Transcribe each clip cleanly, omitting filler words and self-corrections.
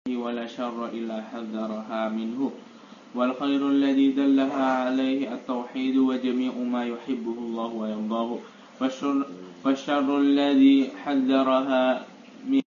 ولا شر إلا حذرها منه والخير الذي دلها عليه التوحيد وجميع ما يحبه الله ويرضاه والشر الذي حذرها منه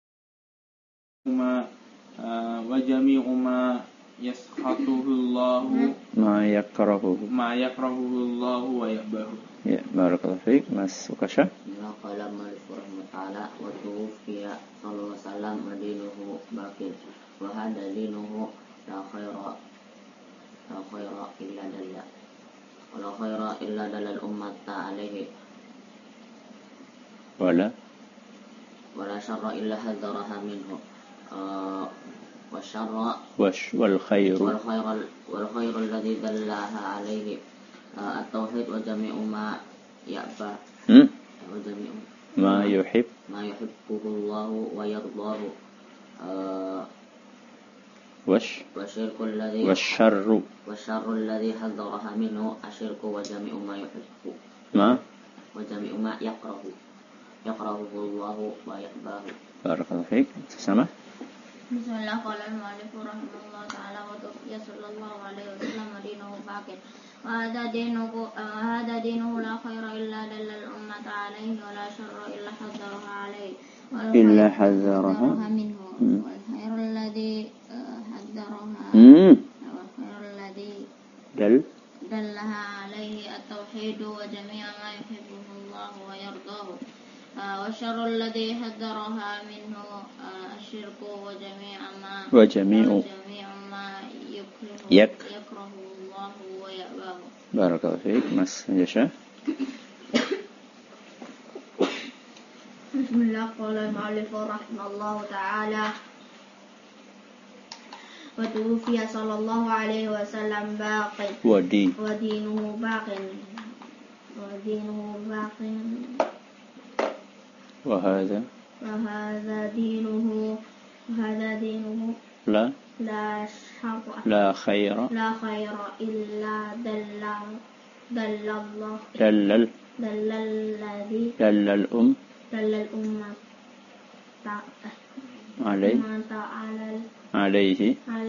وجميع ما يسخطه الله ما يكرهه الله ويأباه. Ya, barakallahu fiik. Mas Ukasha. Qala Malikur Ta'ala wa tuwfiya sallallahu alaihi wasallam madinuhu baqin wa hada dinuhu la khaira illa dalla wa la khaira illa dalal ummata alaihi wala syarra illa hadzaraha minhu wa syarra wal khairu alladhi dallaha alaihi at-tauhid wa jami'u ma ya'ba wa jami'u ma yuhibbuhu Allah wa yardahu wasyarru alladhi hadzaraha minhu asyirku wa jami'u ma yuhibbu wa jami'u ma yakrahu Allah wa yahbahu. Barakallahu fiik. Sama. Bismillah qala al-mu'allif rahimahullah ta'ala wa tuwfiya sallallahu alaihi wasallam dinuhu baqin wa hadha dinuhu la khaira illa dallal ummata alaihi wa la syarra illa hadzaraha minhu wal khairu alladhi hadzaraha wal khairu alladhi dallaha alaihi at-tauhid wa jami'a ma yuhibbuhu Allah wa yardahu والشر الذي حذرها منه الشرك وجميع ما يكره الله ويأباه. بارك الله فيك. Mas Yasha. بسم الله قال المؤلف رحمه الله تعالى وتوفي صلى الله عليه وسلم باق ودينه باق وهذا دينه لا خير إلا دل الأمة عليه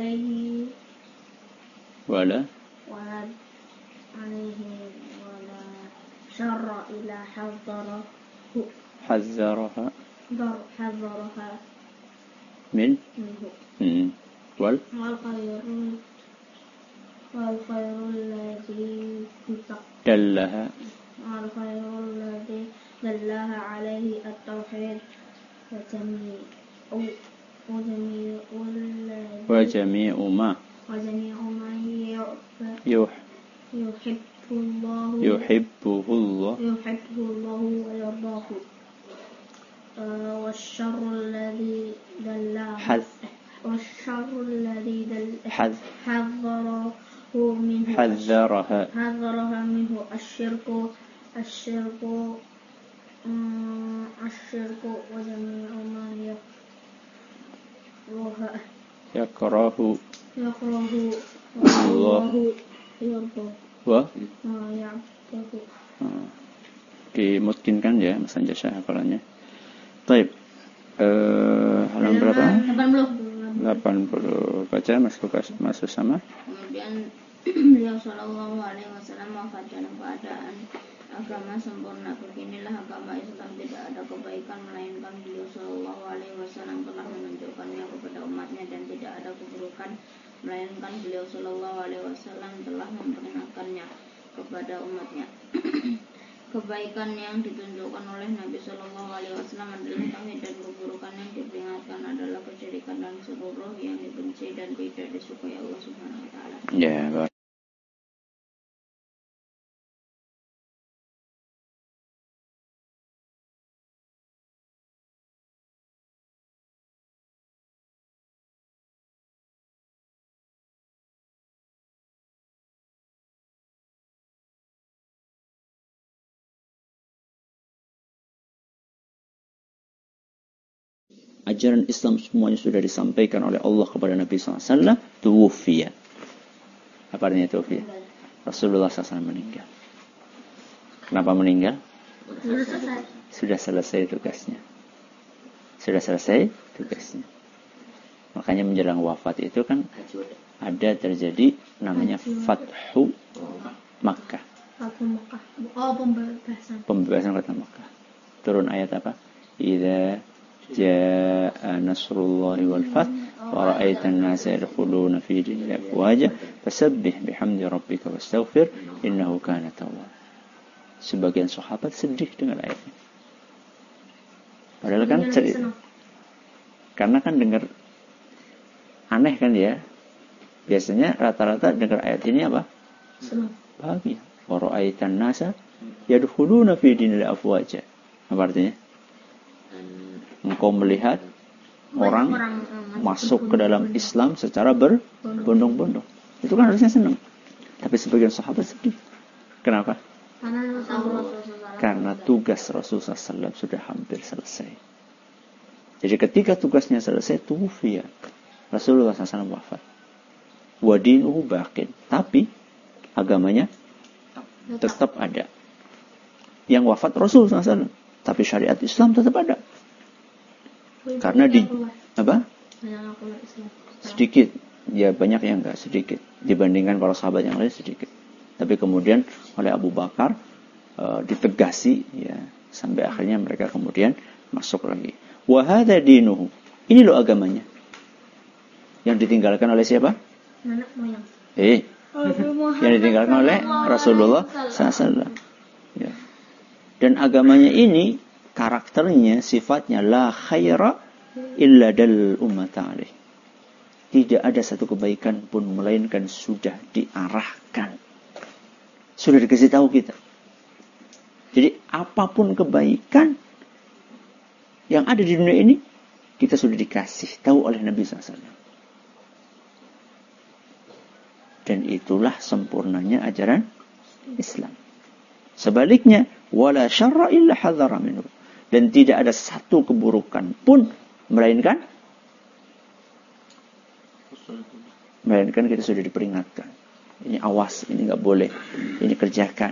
ولا شر إلا حذرها منه والخير الذي دلها عليه التوحيد وجميع ما يحبه الله ويرضاه والشر الذي حذرها منه الشرك وجميع ما يكره الله dimungkinkan ya Mas Anjasya hafalannya. Taib. Halaman berapa? 80. Baca Mas Usama. Kemudian beliau sallallahu alaihi wasallam wafat dalam keadaan agama sempurna. Beginilah agama Islam, tidak ada kebaikan melainkan beliau sallallahu alaihi wasallam telah menunjukkannya kepada umatnya, dan tidak ada keburukan melainkan beliau sallallahu alaihi wasallam telah memperingatkannya kepada umatnya. Kebaikan yang ditunjukkan oleh Nabi Sallallahu Alaihi Wasallam adalah tauhid, dan keburukan yang diperingatkan adalah kesyirikan dan seluruh yang dibenci dan tidak disukai Allah Subhanahu Wa Taala. Ya. Ajaran Islam semuanya sudah disampaikan oleh Allah kepada Nabi SAW. Tuwfiya. Apa artinya tuwfiya? Rasulullah SAW meninggal. Kenapa meninggal? Sudah selesai tugasnya. Makanya menjelang wafat itu kan ada terjadi namanya Fathu Makkah. Pembebasan kota Makkah. Turun ayat apa? Idza jaa nasrullahi wal fath wa ra'aitan nasa yadkhuluna fi dinillahi afwaja fasabbih bihamdi rabbika wastaghfir innahu kana tawwab. Sebagian sahabat sedih dengan ayat ini. Padahal kan karena kan dengar aneh kan ya. Biasanya rata-rata dengar ayat ini apa? Bahagia. Wa ra'aitan nasa yadkhuluna fi dinillahi afwaja. Apa artinya? Engkau melihat orang masuk ke dalam Islam secara berbondong-bondong. Itu kan harusnya senang. Tapi sebagian sahabat sedih. Kenapa? Karena tugas Rasulullah SAW sudah hampir selesai. Jadi ketika tugasnya selesai, tuwfiya. Rasulullah SAW wafat. Wadinuhu baqin. Tapi agamanya tetap ada. Yang wafat Rasulullah SAW. Tapi syariat Islam tetap ada. Karena sedikit. Ya banyak yang enggak sedikit. Dibandingkan para sahabat yang lain sedikit. Tapi kemudian oleh Abu Bakar ditegasi ya sampai akhirnya mereka kemudian masuk lagi. Wa hadza dinuhu. Ini loh agamanya. Yang ditinggalkan oleh siapa? Nenek moyang. Yang ditinggalkan oleh Rasulullah SAW. Ya. Dan agamanya ini karakternya, sifatnya la khaira illa dal ummata alaih. Tidak ada satu kebaikan pun melainkan sudah diarahkan. Sudah dikasih tahu kita. Jadi apapun kebaikan yang ada di dunia ini, kita sudah dikasih tahu oleh Nabi SAW. Dan itulah sempurnanya ajaran Islam. Sebaliknya, wala syarra illa hadzara minhu. Dan tidak ada satu keburukan pun melainkan kita sudah diperingatkan. Ini awas, ini enggak boleh. Ini kerjakan.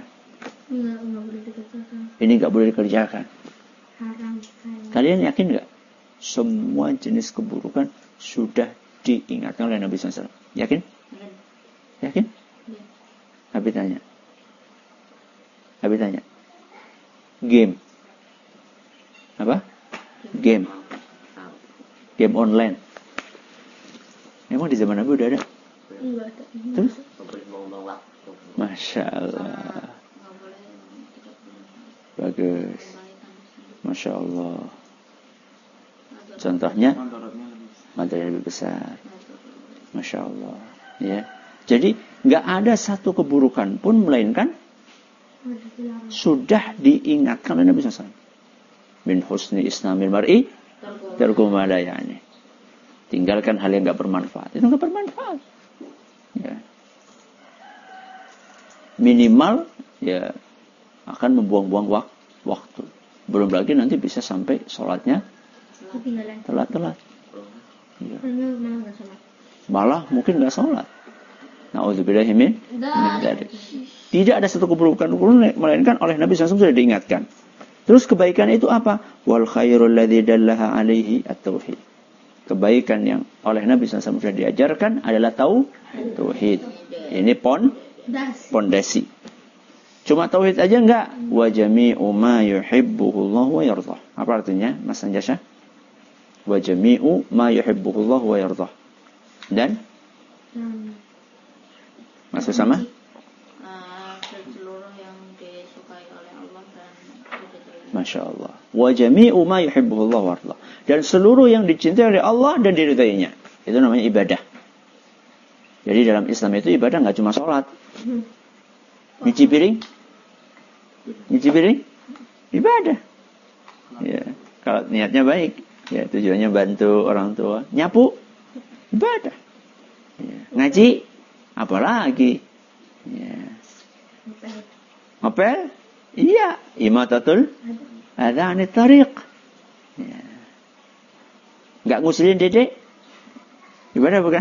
Ini enggak boleh dikerjakan. Kalian yakin enggak? Semua jenis keburukan sudah diingatkan oleh Nabi SAW. Yakin? Yakin? Habis tanya. Game. Apa? Game online. Memang di zaman Nabi udah ada? Terus? Masya Allah. Bagus. Masya Allah. Contohnya materinya lebih besar. Masya Allah. Ya. Jadi nggak ada satu keburukan pun melainkan sudah diingatkan oleh Nabi SAW. Min husni islamil mar'i tarku ma la ya'ni. Tinggalkan hal yang nggak bermanfaat. Itu nggak bermanfaat. Ya. Minimal ya akan membuang-buang waktu. Belum lagi nanti bisa sampai sholatnya telat-telat. Ya. Malah mungkin nggak sholat. Na'udzubillahi min dzalik. Tidak ada satu keburukan melainkan oleh Nabi SAW sudah diingatkan. Terus kebaikan itu apa? Wal khairul ladzi dallaha alaihi at-tauhid. Kebaikan yang oleh Nabi SAW sudah diajarkan adalah tauhid. Ini pondasi. Cuma tauhid aja enggak. Wa jami'u ma yuhibbuhullahu wa yardah. Apa artinya, Mas Anjasya? Wa jami'u ma yuhibbuhullahu wa yardah. Dan masuk sama? Seluruh yang disukai oleh Allah dan Masya Allah. Wa jami'u ma yuhibbuhullahu wa yardah. Dan seluruh yang dicintai oleh Allah dan diridainya. Itu namanya ibadah. Jadi dalam Islam itu ibadah enggak cuma sholat. Nyuci piring? Ibadah. Ya, kalau niatnya baik, ya tujuannya bantu orang tua. Nyapu? Ibadah. Ya. Ngaji? Apalagi? Ya. Ngepel? Iya. Imatatul adhani tariq. Ya. Nggak ngusilin dedek? Ibadah bukan?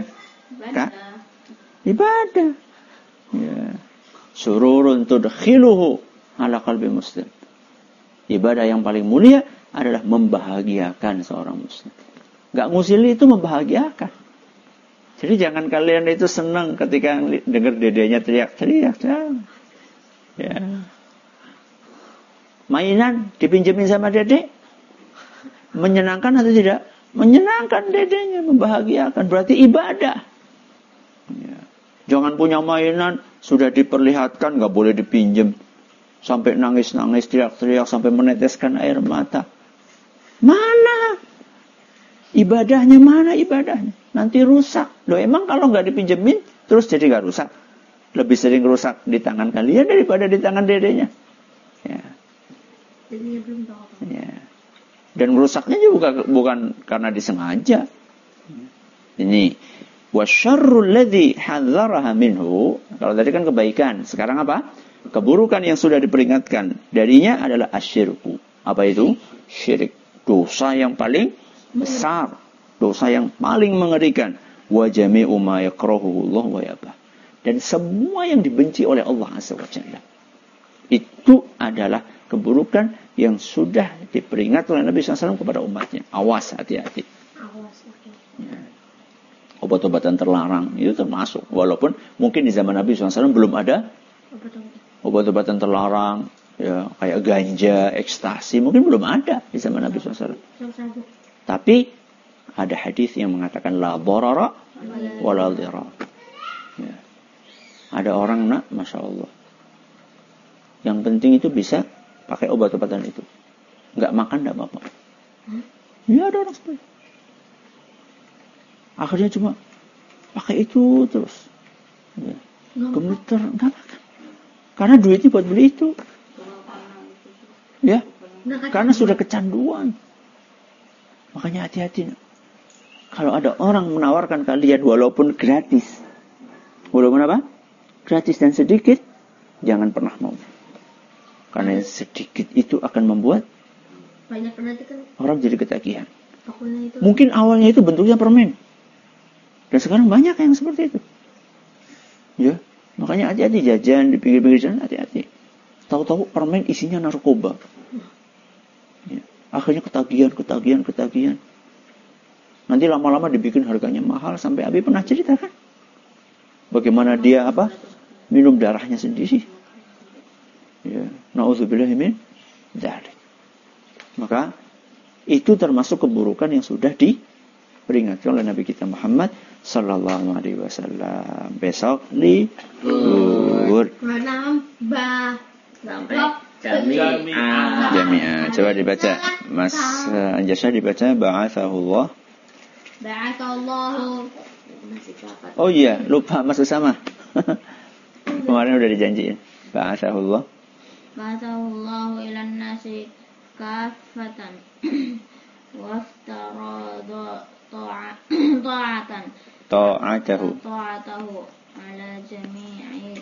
Ibadah. Ya. Sururun tudkhiluhu ala qalbi muslim. Ibadah yang paling mulia adalah membahagiakan seorang muslim. Nggak ngusili itu membahagiakan. Jadi jangan kalian itu senang ketika dengar dedenya teriak-teriak. Ya. Mainan dipinjemin sama dede, menyenangkan atau tidak? Menyenangkan dedenya, membahagiakan. Berarti ibadah. Ya. Jangan punya mainan, sudah diperlihatkan, nggak boleh dipinjem. Sampai nangis-nangis, teriak-teriak, sampai meneteskan air mata. Mana? Ibadahnya mana ibadahnya? Nanti rusak. Loh emang kalau nggak dipinjemin, terus jadi nggak rusak? Lebih sering rusak di tangan kalian daripada di tangan dedenya. Ya. Dedenya belum tahu apa. Ya. Dan rusaknya juga bukan karena disengaja. Ini wasyarrul ladzi hadzaraha minhu. Kalau tadi kan kebaikan, sekarang apa? Keburukan yang sudah diperingatkan darinya adalah asyirku. Apa itu? Syirik. Dosa yang paling besar, dosa yang paling mengerikan. Wa jami'u ma yakrahuhu Allah wa yabah. Dan semua yang dibenci oleh Allah Azza wa Jalla. Itu adalah keburukan yang sudah diperingat oleh Nabi SAW kepada umatnya. Awas, hati-hati. Ya. Obat-obatan terlarang itu termasuk. Walaupun mungkin di zaman Nabi SAW belum ada obat-obatan terlarang, ya, kayak ganja, ekstasi, mungkin belum ada di zaman Nabi SAW. Tapi ada hadis yang mengatakan la darara wala dirar. Ya. Ada orang nak, Masya Allah, yang penting itu bisa pakai obat-obatan itu. Nggak makan, nggak apa-apa. Ya ada orang seperti itu. Akhirnya cuma pakai itu terus. Ya. Gemeter, nggak makan. Karena duitnya buat beli itu. Ya. Karena sudah kecanduan. Makanya hati-hati. Kalau ada orang menawarkan kalian walaupun gratis. Walaupun apa? Gratis dan sedikit. Jangan pernah mau. Karena sedikit itu akan membuat banyak orang jadi ketagihan. Mungkin awalnya itu bentuknya permen. Dan sekarang banyak yang seperti itu. Ya. Makanya hati-hati jajan di pinggir-pinggir jalan, hati-hati. Tahu-tahu permen isinya narkoba. Ya. Akhirnya ketagihan. Nanti lama-lama dibikin harganya mahal. Sampai Abi pernah cerita kan? Bagaimana dia minum darahnya sendiri. Ya. Na'udzubillahi min dzalik. Maka itu termasuk keburukan yang sudah diperingatkan oleh Nabi kita Muhammad sallallahu alaihi wasallam. Besok libur. Menambah sampai jami'ah. Jami'ah. Coba dibaca. Mas Anjasya dibaca ba'athahullah. Ba'athallahu. Oh iya, lupa Mas Usama. Kemarin udah dijanjiin. Ba'athahullah. Ba'athallahu ilan nasi kafatan waftarada ta'atahu ala jami'i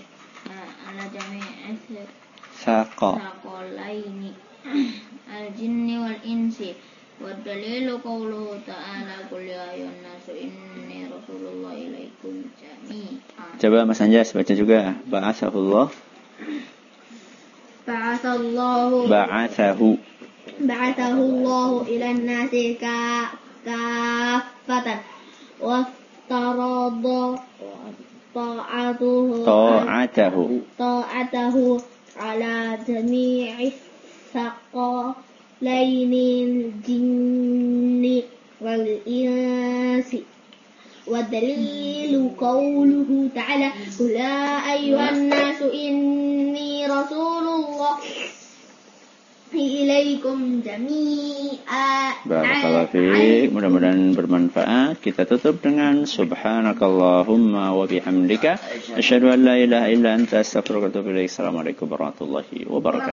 saqalaini al-jinni wal insi wa dalilu qawluhu ta'ala qul ya ayyuhan nasu inni rasulullah ilaikum jami'an. Coba Mas Anjas baca juga. Ba'athahullah. Ba'athahu Allahu ilan nasi kafatan waftarada ta'atahu ala jami'i saqalaini jinni wal insi wa dalilu qawluhu ta'ala qul ya ayyuhan nasu inni rasulullah ilaikum jami'a. Barakallahu fiik. Mudah-mudahan bermanfaat. Kita tutup dengan subhanakallahumma wa bihamdika asyhadu an la ilaha illa anta astaghfiruka wa atubu ilaik. Assalamualaikum warahmatullahi wabarakatuh.